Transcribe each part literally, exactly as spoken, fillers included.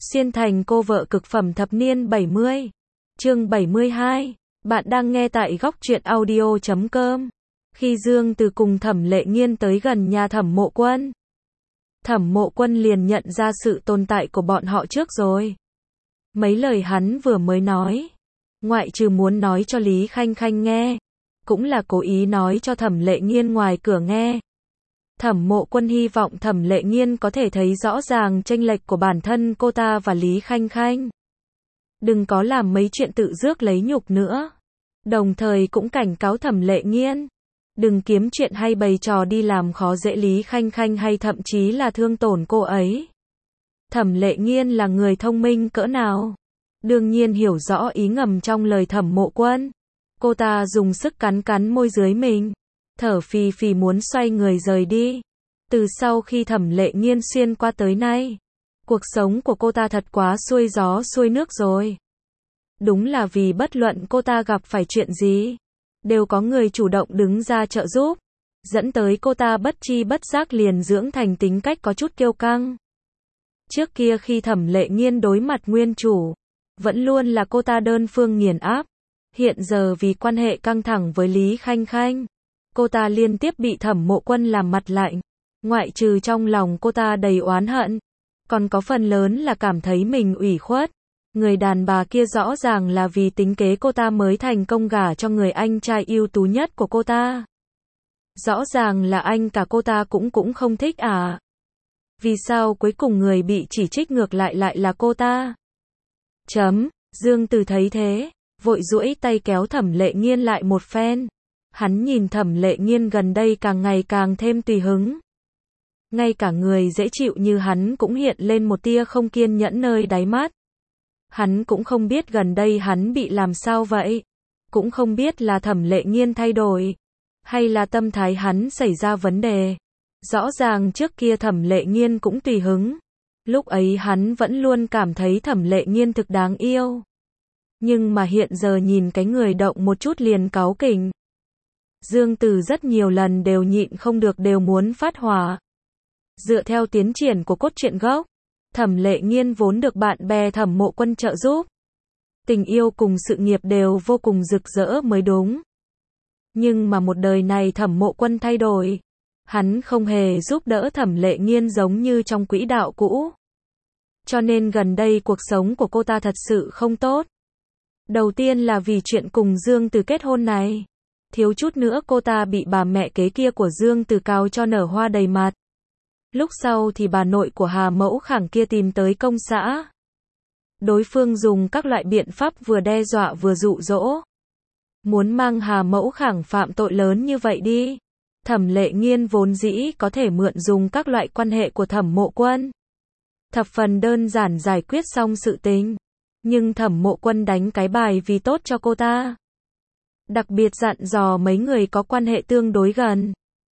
Xuyên thành cô vợ cực phẩm thập niên bảy mươi. Chương bảy mươi hai. Bạn đang nghe tại góc truyện audio chấm com. Khi Dương Từ cùng Thẩm Lệ Nghiên tới gần nhà Thẩm Mộ Quân, Thẩm Mộ Quân liền nhận ra sự tồn tại của bọn họ trước rồi. Mấy lời hắn vừa mới nói, ngoại trừ muốn nói cho Lý Khanh Khanh nghe, cũng là cố ý nói cho Thẩm Lệ Nghiên ngoài cửa nghe. Thẩm Mộ Quân hy vọng Thẩm Lệ Nghiên có thể thấy rõ ràng chênh lệch của bản thân cô ta và Lý Khanh Khanh. Đừng có làm mấy chuyện tự rước lấy nhục nữa. Đồng thời cũng cảnh cáo Thẩm Lệ Nghiên, đừng kiếm chuyện hay bày trò đi làm khó dễ Lý Khanh Khanh hay thậm chí là thương tổn cô ấy. Thẩm Lệ Nghiên là người thông minh cỡ nào, đương nhiên hiểu rõ ý ngầm trong lời Thẩm Mộ Quân. Cô ta dùng sức cắn cắn môi dưới mình, thở phì phì muốn xoay người rời đi. Từ sau khi Thẩm Lệ Nghiên xuyên qua tới nay, cuộc sống của cô ta thật quá xuôi gió xuôi nước rồi. Đúng là vì bất luận cô ta gặp phải chuyện gì, đều có người chủ động đứng ra trợ giúp, dẫn tới cô ta bất chi bất giác liền dưỡng thành tính cách có chút kiêu căng. Trước kia khi Thẩm Lệ Nghiên đối mặt nguyên chủ, vẫn luôn là cô ta đơn phương nghiền áp. Hiện giờ vì quan hệ căng thẳng với Lý Khanh Khanh, cô ta liên tiếp bị Thẩm Mộ Quân làm mặt lạnh. Ngoại trừ trong lòng cô ta đầy oán hận, còn có phần lớn là cảm thấy mình ủy khuất. Người đàn bà kia rõ ràng là vì tính kế cô ta mới thành công gả cho người anh trai ưu tú nhất của cô ta. Rõ ràng là anh cả cô ta cũng cũng không thích à. Vì sao cuối cùng người bị chỉ trích ngược lại lại là cô ta? Chấm, Dương Từ thấy thế, vội duỗi tay kéo Thẩm Lệ Nghiên lại một phen. Hắn nhìn Thẩm Lệ Nghiên gần đây càng ngày càng thêm tùy hứng. Ngay cả người dễ chịu như hắn cũng hiện lên một tia không kiên nhẫn nơi đáy mắt. Hắn cũng không biết gần đây hắn bị làm sao vậy. Cũng không biết là Thẩm Lệ Nghiên thay đổi, hay là tâm thái hắn xảy ra vấn đề. Rõ ràng trước kia Thẩm Lệ Nghiên cũng tùy hứng. Lúc ấy hắn vẫn luôn cảm thấy Thẩm Lệ Nghiên thực đáng yêu. Nhưng mà hiện giờ nhìn cái người động một chút liền cáu kỉnh. Dương Từ rất nhiều lần đều nhịn không được đều muốn phát hỏa. Dựa theo tiến triển của cốt truyện gốc, Thẩm Lệ Nghiên vốn được bạn bè Thẩm Mộ Quân trợ giúp. Tình yêu cùng sự nghiệp đều vô cùng rực rỡ mới đúng. Nhưng mà một đời này Thẩm Mộ Quân thay đổi. Hắn không hề giúp đỡ Thẩm Lệ Nghiên giống như trong quỹ đạo cũ. Cho nên gần đây cuộc sống của cô ta thật sự không tốt. Đầu tiên là vì chuyện cùng Dương Từ kết hôn này. Thiếu chút nữa cô ta bị bà mẹ kế kia của Dương Từ cào cho nở hoa đầy mặt. Lúc sau thì bà nội của Hà Mẫu Khẳng kia tìm tới công xã. Đối phương dùng các loại biện pháp vừa đe dọa vừa dụ dỗ. Muốn mang Hà Mẫu Khẳng phạm tội lớn như vậy đi. Thẩm Lệ Nghiên vốn dĩ có thể mượn dùng các loại quan hệ của Thẩm Mộ Quân. Thập phần đơn giản giải quyết xong sự tình. Nhưng Thẩm Mộ Quân đánh cái bài vì tốt cho cô ta. Đặc biệt dặn dò mấy người có quan hệ tương đối gần.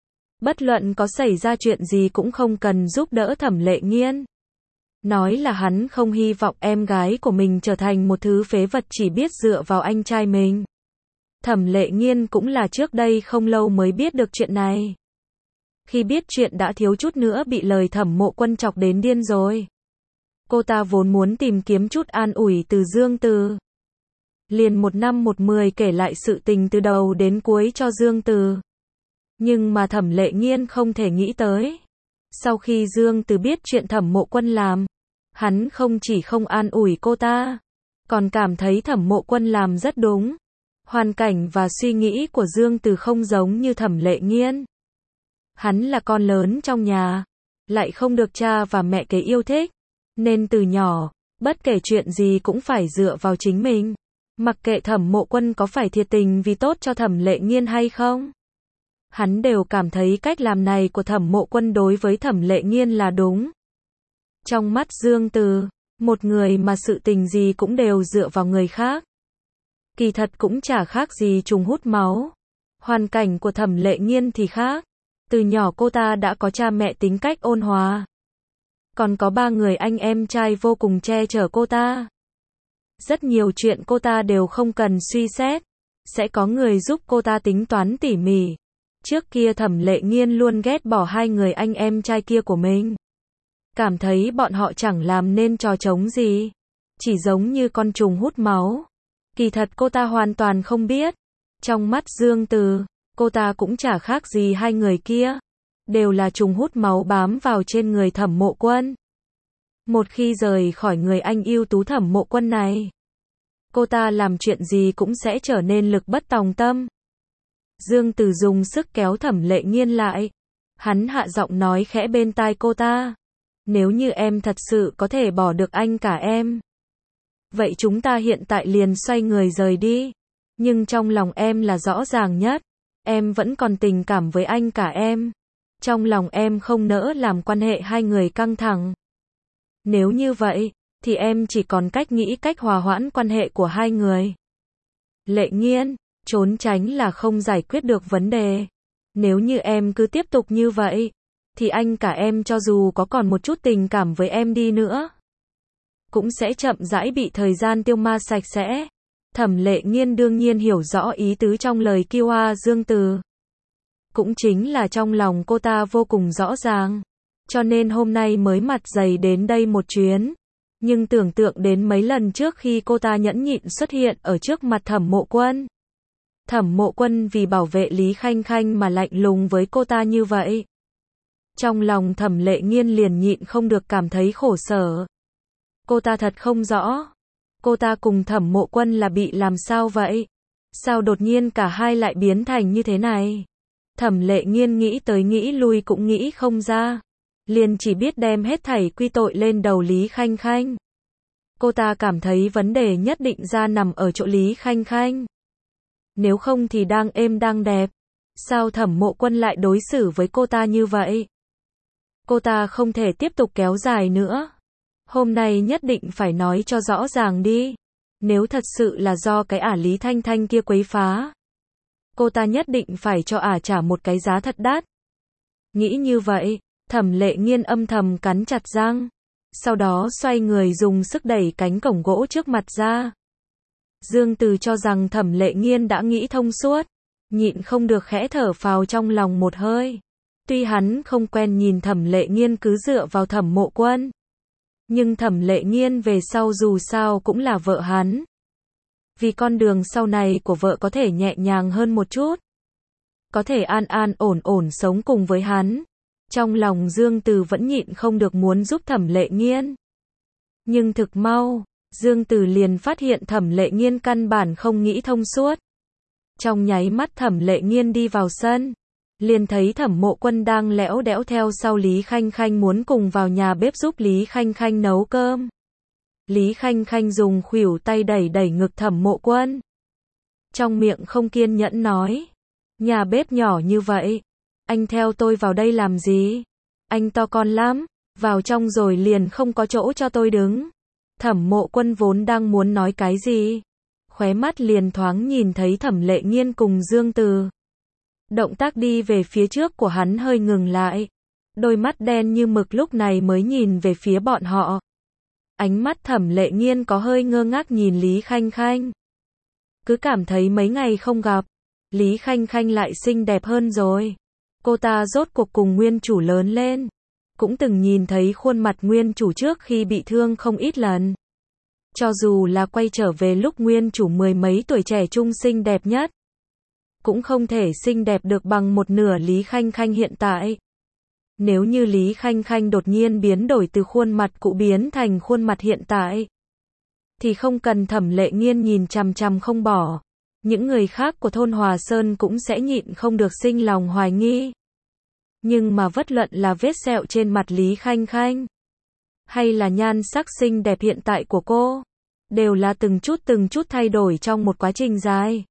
Bất luận có xảy ra chuyện gì cũng không cần giúp đỡ Thẩm Lệ Nghiên. Nói là hắn không hy vọng em gái của mình trở thành một thứ phế vật chỉ biết dựa vào anh trai mình. Thẩm Lệ Nghiên cũng là trước đây không lâu mới biết được chuyện này. Khi biết chuyện đã thiếu chút nữa bị lời Thẩm Mộ Quân chọc đến điên rồi. Cô ta vốn muốn tìm kiếm chút an ủi từ Dương Từ. Liền một năm một mười kể lại sự tình từ đầu đến cuối cho Dương Từ. Nhưng mà Thẩm Lệ Nghiên không thể nghĩ tới. Sau khi Dương Từ biết chuyện Thẩm Mộ Quân làm, hắn không chỉ không an ủi cô ta, còn cảm thấy Thẩm Mộ Quân làm rất đúng. Hoàn cảnh và suy nghĩ của Dương Từ không giống như Thẩm Lệ Nghiên. Hắn là con lớn trong nhà, lại không được cha và mẹ kế yêu thích, nên từ nhỏ, bất kể chuyện gì cũng phải dựa vào chính mình. Mặc kệ Thẩm Mộ Quân có phải thiệt tình vì tốt cho Thẩm Lệ Nghiên hay không, hắn đều cảm thấy cách làm này của Thẩm Mộ Quân đối với Thẩm Lệ Nghiên là đúng. Trong mắt Dương Từ, một người mà sự tình gì cũng đều dựa vào người khác, kỳ thật cũng chả khác gì trùng hút máu. Hoàn cảnh của Thẩm Lệ Nghiên thì khác. Từ nhỏ cô ta đã có cha mẹ tính cách ôn hòa. Còn có ba người anh em trai vô cùng che chở cô ta. Rất nhiều chuyện cô ta đều không cần suy xét. Sẽ có người giúp cô ta tính toán tỉ mỉ. Trước kia Thẩm Lệ Nghiên luôn ghét bỏ hai người anh em trai kia của mình. cảm thấy bọn họ chẳng làm nên trò trống gì, chỉ giống như con trùng hút máu. Kỳ thật cô ta hoàn toàn không biết, trong mắt Dương Từ, cô ta cũng chả khác gì hai người kia, đều là trùng hút máu bám vào trên người Thẩm Mộ Quân. Một khi rời khỏi người anh ưu tú Thẩm Mộ Quân này, cô ta làm chuyện gì cũng sẽ trở nên lực bất tòng tâm. Dương Từ dùng sức kéo Thẩm Lệ Nghiên lại, hắn hạ giọng nói khẽ bên tai cô ta, nếu như em thật sự có thể bỏ được anh cả em, vậy chúng ta hiện tại liền xoay người rời đi, nhưng trong lòng em là rõ ràng nhất, em vẫn còn tình cảm với anh cả em, trong lòng em không nỡ làm quan hệ hai người căng thẳng. Nếu như vậy, thì em chỉ còn cách nghĩ cách hòa hoãn quan hệ của hai người. Lệ Nghiên, trốn tránh là không giải quyết được vấn đề. Nếu như em cứ tiếp tục như vậy, thì anh cả em cho dù có còn một chút tình cảm với em đi nữa, cũng sẽ chậm rãi bị thời gian tiêu ma sạch sẽ. Thẩm Lệ Nghiên đương nhiên hiểu rõ ý tứ trong lời kêu a Dương Từ. Cũng chính là trong lòng cô ta vô cùng rõ ràng. Cho nên hôm nay mới mặt dày đến đây một chuyến. Nhưng tưởng tượng đến mấy lần trước khi cô ta nhẫn nhịn xuất hiện ở trước mặt Thẩm Mộ Quân. Thẩm Mộ Quân vì bảo vệ Lý Khanh Khanh mà lạnh lùng với cô ta như vậy. Trong lòng Thẩm Lệ Nghiên liền nhịn không được cảm thấy khổ sở. Cô ta thật không rõ. Cô ta cùng Thẩm Mộ Quân là bị làm sao vậy? Sao đột nhiên cả hai lại biến thành như thế này? Thẩm Lệ Nghiên nghĩ tới nghĩ lui cũng nghĩ không ra. Liền chỉ biết đem hết thảy quy tội lên đầu Lý Khanh Khanh. Cô ta cảm thấy vấn đề nhất định ra nằm ở chỗ Lý Khanh Khanh. Nếu không thì đang êm đang đẹp. Sao Thẩm Mộ Quân lại đối xử với cô ta như vậy? Cô ta không thể tiếp tục kéo dài nữa. Hôm nay nhất định phải nói cho rõ ràng đi. Nếu thật sự là do cái ả Lý Thanh Thanh kia quấy phá, cô ta nhất định phải cho ả trả một cái giá thật đắt. Nghĩ như vậy, Thẩm Lệ Nghiên âm thầm cắn chặt răng. Sau đó xoay người dùng sức đẩy cánh cổng gỗ trước mặt ra. Dương Từ cho rằng Thẩm Lệ Nghiên đã nghĩ thông suốt, nhịn không được khẽ thở phào trong lòng một hơi. Tuy hắn không quen nhìn Thẩm Lệ Nghiên cứ dựa vào Thẩm Mộ Quân, nhưng Thẩm Lệ Nghiên về sau dù sao cũng là vợ hắn. Vì con đường sau này của vợ có thể nhẹ nhàng hơn một chút, có thể an an ổn ổn sống cùng với hắn. Trong lòng Dương Từ vẫn nhịn không được muốn giúp Thẩm Lệ Nghiên. Nhưng thực mau, Dương Từ liền phát hiện Thẩm Lệ Nghiên căn bản không nghĩ thông suốt. Trong nháy mắt Thẩm Lệ Nghiên đi vào sân, liền thấy Thẩm Mộ Quân đang lẽo đẽo theo sau Lý Khanh Khanh muốn cùng vào nhà bếp giúp Lý Khanh Khanh nấu cơm. Lý Khanh Khanh dùng khuỷu tay đẩy đẩy ngực Thẩm Mộ Quân. Trong miệng không kiên nhẫn nói, nhà bếp nhỏ như vậy, anh theo tôi vào đây làm gì? Anh to con lắm, vào trong rồi liền không có chỗ cho tôi đứng. Thẩm Mộ Quân vốn đang muốn nói cái gì, khóe mắt liền thoáng nhìn thấy Thẩm Lệ Nghiên cùng Dương Từ. Động tác đi về phía trước của hắn hơi ngừng lại. Đôi mắt đen như mực lúc này mới nhìn về phía bọn họ. Ánh mắt Thẩm Lệ Nghiên có hơi ngơ ngác nhìn Lý Khanh Khanh. Cứ cảm thấy mấy ngày không gặp, Lý Khanh Khanh lại xinh đẹp hơn rồi. Cô ta rốt cuộc cùng nguyên chủ lớn lên. Cũng từng nhìn thấy khuôn mặt nguyên chủ trước khi bị thương không ít lần. Cho dù là quay trở về lúc nguyên chủ mười mấy tuổi trẻ trung xinh đẹp nhất, cũng không thể xinh đẹp được bằng một nửa Lý Khanh Khanh hiện tại. Nếu như Lý Khanh Khanh đột nhiên biến đổi từ khuôn mặt cũ biến thành khuôn mặt hiện tại, thì không cần Thẩm Lệ Nghiên nhìn chằm chằm không bỏ, những người khác của thôn Hòa Sơn cũng sẽ nhịn không được sinh lòng hoài nghi. Nhưng mà bất luận là vết sẹo trên mặt Lý Khanh Khanh, hay là nhan sắc xinh đẹp hiện tại của cô, đều là từng chút từng chút thay đổi trong một quá trình dài.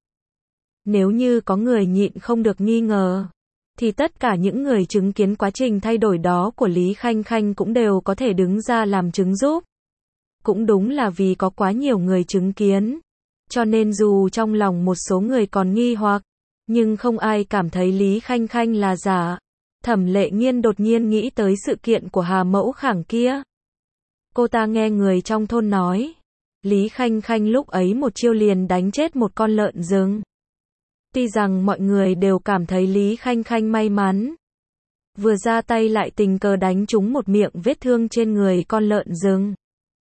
Nếu như có người nhịn không được nghi ngờ, thì tất cả những người chứng kiến quá trình thay đổi đó của Lý Khanh Khanh cũng đều có thể đứng ra làm chứng giúp. Cũng đúng là vì có quá nhiều người chứng kiến, cho nên dù trong lòng một số người còn nghi hoặc, nhưng không ai cảm thấy Lý Khanh Khanh là giả. Thẩm Lệ Nghiên đột nhiên nghĩ tới sự kiện của Hà Mẫu Khảng kia. Cô ta nghe người trong thôn nói, Lý Khanh Khanh lúc ấy một chiêu liền đánh chết một con lợn rừng. Tuy rằng mọi người đều cảm thấy Lý Khanh Khanh may mắn, vừa ra tay lại tình cờ đánh trúng một miệng vết thương trên người con lợn rừng,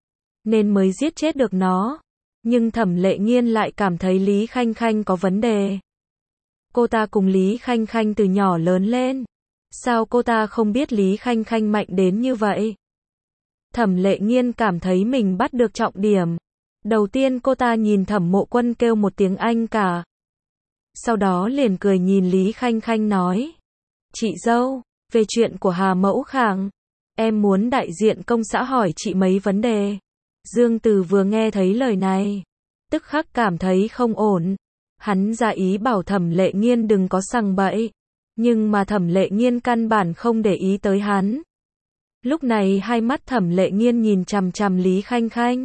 nên mới giết chết được nó. Nhưng Thẩm Lệ Nghiên lại cảm thấy Lý Khanh Khanh có vấn đề. Cô ta cùng Lý Khanh Khanh từ nhỏ lớn lên. Sao cô ta không biết Lý Khanh Khanh mạnh đến như vậy? Thẩm Lệ Nghiên cảm thấy mình bắt được trọng điểm. Đầu tiên cô ta nhìn Thẩm Mộ Quân kêu một tiếng anh cả. Sau đó liền cười nhìn Lý Khanh Khanh nói. Chị dâu, về chuyện của Hà Mẫu Khảng, em muốn đại diện công xã hỏi chị mấy vấn đề. Dương Từ vừa nghe thấy lời này, tức khắc cảm thấy không ổn. Hắn ra ý bảo Thẩm Lệ Nghiên đừng có sằng bậy, nhưng mà Thẩm Lệ Nghiên căn bản không để ý tới hắn. Lúc này hai mắt Thẩm Lệ Nghiên nhìn chằm chằm Lý Khanh Khanh.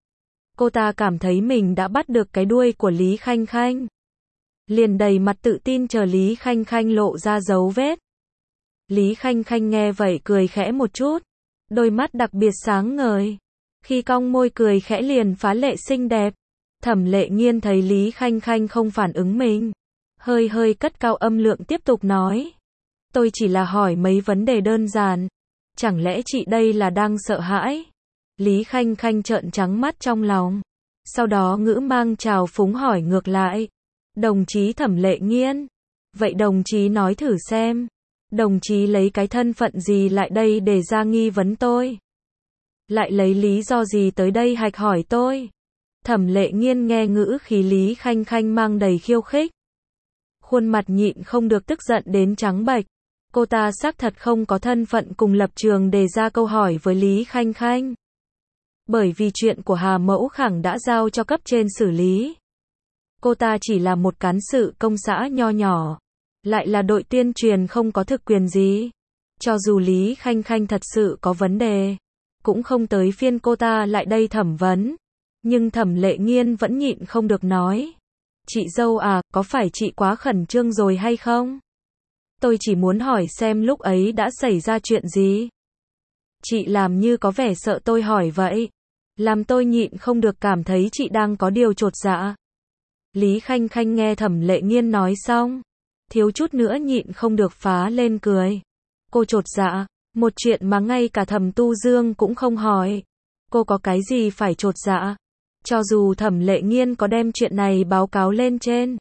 Cô ta cảm thấy mình đã bắt được cái đuôi của Lý Khanh Khanh. Liền đầy mặt tự tin chờ Lý Khanh Khanh lộ ra dấu vết. Lý Khanh Khanh nghe vậy cười khẽ một chút, đôi mắt đặc biệt sáng ngời. Khi cong môi cười khẽ liền phá lệ xinh đẹp. Thẩm Lệ Nghiên thấy Lý Khanh Khanh không phản ứng mình, hơi hơi cất cao âm lượng tiếp tục nói. Tôi chỉ là hỏi mấy vấn đề đơn giản. Chẳng lẽ chị đây là đang sợ hãi? Lý Khanh Khanh trợn trắng mắt trong lòng. Sau đó ngữ mang trào phúng hỏi ngược lại. Đồng chí Thẩm Lệ Nghiên, vậy đồng chí nói thử xem. Đồng chí lấy cái thân phận gì lại đây để ra nghi vấn tôi? Lại lấy lý do gì tới đây hạch hỏi tôi? Thẩm Lệ Nghiên nghe ngữ khí Lý Khanh Khanh mang đầy khiêu khích. Khuôn mặt nhịn không được tức giận đến trắng bệch. Cô ta xác thật không có thân phận cùng lập trường để ra câu hỏi với Lý Khanh Khanh. Bởi vì chuyện của Hà Mẫu Khảng đã giao cho cấp trên xử lý. Cô ta chỉ là một cán sự công xã nho nhỏ, lại là đội tuyên truyền không có thực quyền gì. Cho dù Lý Khanh Khanh thật sự có vấn đề, cũng không tới phiên cô ta lại đây thẩm vấn. Nhưng Thẩm Lệ Nghiên vẫn nhịn không được nói. Chị dâu à, có phải chị quá khẩn trương rồi hay không? Tôi chỉ muốn hỏi xem lúc ấy đã xảy ra chuyện gì. Chị làm như có vẻ sợ tôi hỏi vậy. Làm tôi nhịn không được cảm thấy chị đang có điều chột dạ. Lý Khanh Khanh nghe Thẩm Lệ Nghiên nói xong, thiếu chút nữa nhịn không được phá lên cười. Cô chột dạ, một chuyện mà ngay cả Thẩm Tu Dương cũng không hỏi. Cô có cái gì phải chột dạ? Cho dù Thẩm Lệ Nghiên có đem chuyện này báo cáo lên trên,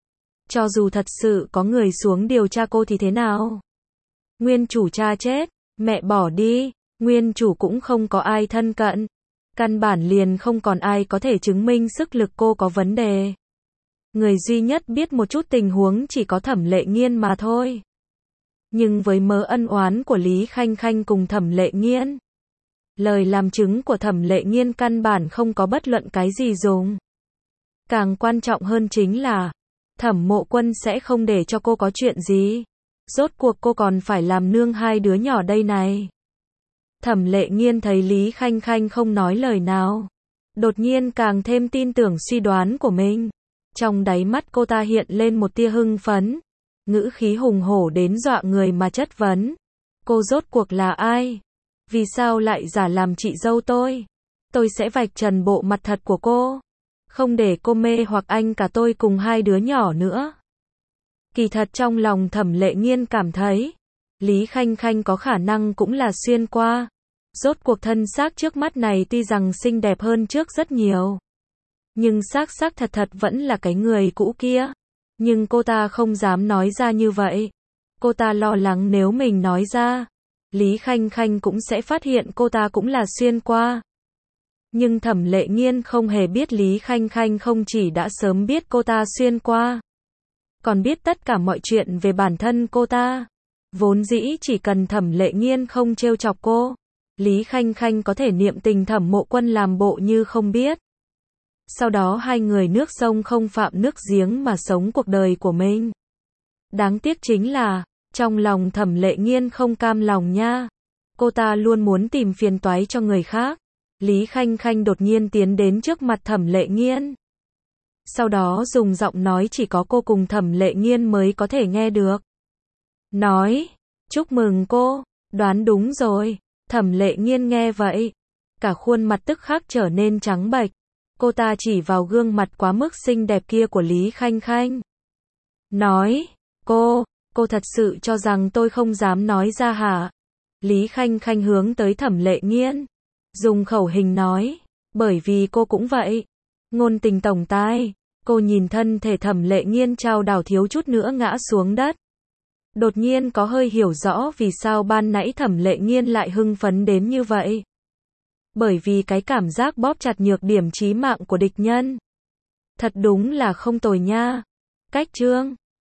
cho dù thật sự có người xuống điều tra cô thì thế nào? Nguyên chủ cha chết, mẹ bỏ đi, nguyên chủ cũng không có ai thân cận. Căn bản liền không còn ai có thể chứng minh sức lực cô có vấn đề. Người duy nhất biết một chút tình huống chỉ có Thẩm Lệ Nghiên mà thôi. Nhưng với mớ ân oán của Lý Khanh Khanh cùng Thẩm Lệ Nghiên, lời làm chứng của Thẩm Lệ Nghiên căn bản không có bất luận cái gì dùng. Càng quan trọng hơn chính là, Thẩm Mộ Quân sẽ không để cho cô có chuyện gì. Rốt cuộc cô còn phải làm nương hai đứa nhỏ đây này. Thẩm Lệ Nghiên thấy Lý Khanh Khanh không nói lời nào, đột nhiên càng thêm tin tưởng suy đoán của mình. Trong đáy mắt cô ta hiện lên một tia hưng phấn, ngữ khí hùng hổ đến dọa người mà chất vấn. Cô rốt cuộc là ai? Vì sao lại giả làm chị dâu tôi? Tôi sẽ vạch trần bộ mặt thật của cô, không để cô mê hoặc anh cả tôi cùng hai đứa nhỏ nữa. Kỳ thật trong lòng Thẩm Lệ Nghiên cảm thấy, Lý Khanh Khanh có khả năng cũng là xuyên qua. Rốt cuộc thân xác trước mắt này tuy rằng xinh đẹp hơn trước rất nhiều, nhưng xác xác thật thật vẫn là cái người cũ kia. Nhưng cô ta không dám nói ra như vậy. Cô ta lo lắng nếu mình nói ra, Lý Khanh Khanh cũng sẽ phát hiện cô ta cũng là xuyên qua. Nhưng Thẩm Lệ Nghiên không hề biết Lý Khanh Khanh không chỉ đã sớm biết cô ta xuyên qua, còn biết tất cả mọi chuyện về bản thân cô ta. Vốn dĩ chỉ cần Thẩm Lệ Nghiên không trêu chọc cô, Lý Khanh Khanh có thể niệm tình Thẩm Mộ Quân làm bộ như không biết. Sau đó hai người nước sông không phạm nước giếng mà sống cuộc đời của mình. Đáng tiếc chính là, trong lòng Thẩm Lệ Nghiên không cam lòng nha. Cô ta luôn muốn tìm phiền toái cho người khác. Lý Khanh Khanh đột nhiên tiến đến trước mặt Thẩm Lệ Nghiên. Sau đó dùng giọng nói chỉ có cô cùng Thẩm Lệ Nghiên mới có thể nghe được. Nói, chúc mừng cô, đoán đúng rồi. Thẩm Lệ Nghiên nghe vậy, cả khuôn mặt tức khắc trở nên trắng bệch. Cô ta chỉ vào gương mặt quá mức xinh đẹp kia của Lý Khanh Khanh. Nói, cô, Cô thật sự cho rằng tôi không dám nói ra hả? Lý Khanh Khanh hướng tới Thẩm Lệ Nghiên, dùng khẩu hình nói, bởi vì cô cũng vậy. Ngôn tình tổng tài, cô nhìn thân thể Thẩm Lệ Nghiên trao đảo thiếu chút nữa ngã xuống đất. Đột nhiên có hơi hiểu rõ vì sao ban nãy Thẩm Lệ Nghiên lại hưng phấn đến như vậy. Bởi vì cái cảm giác bóp chặt nhược điểm chí mạng của địch nhân. Thật đúng là không tồi nha. Cách chương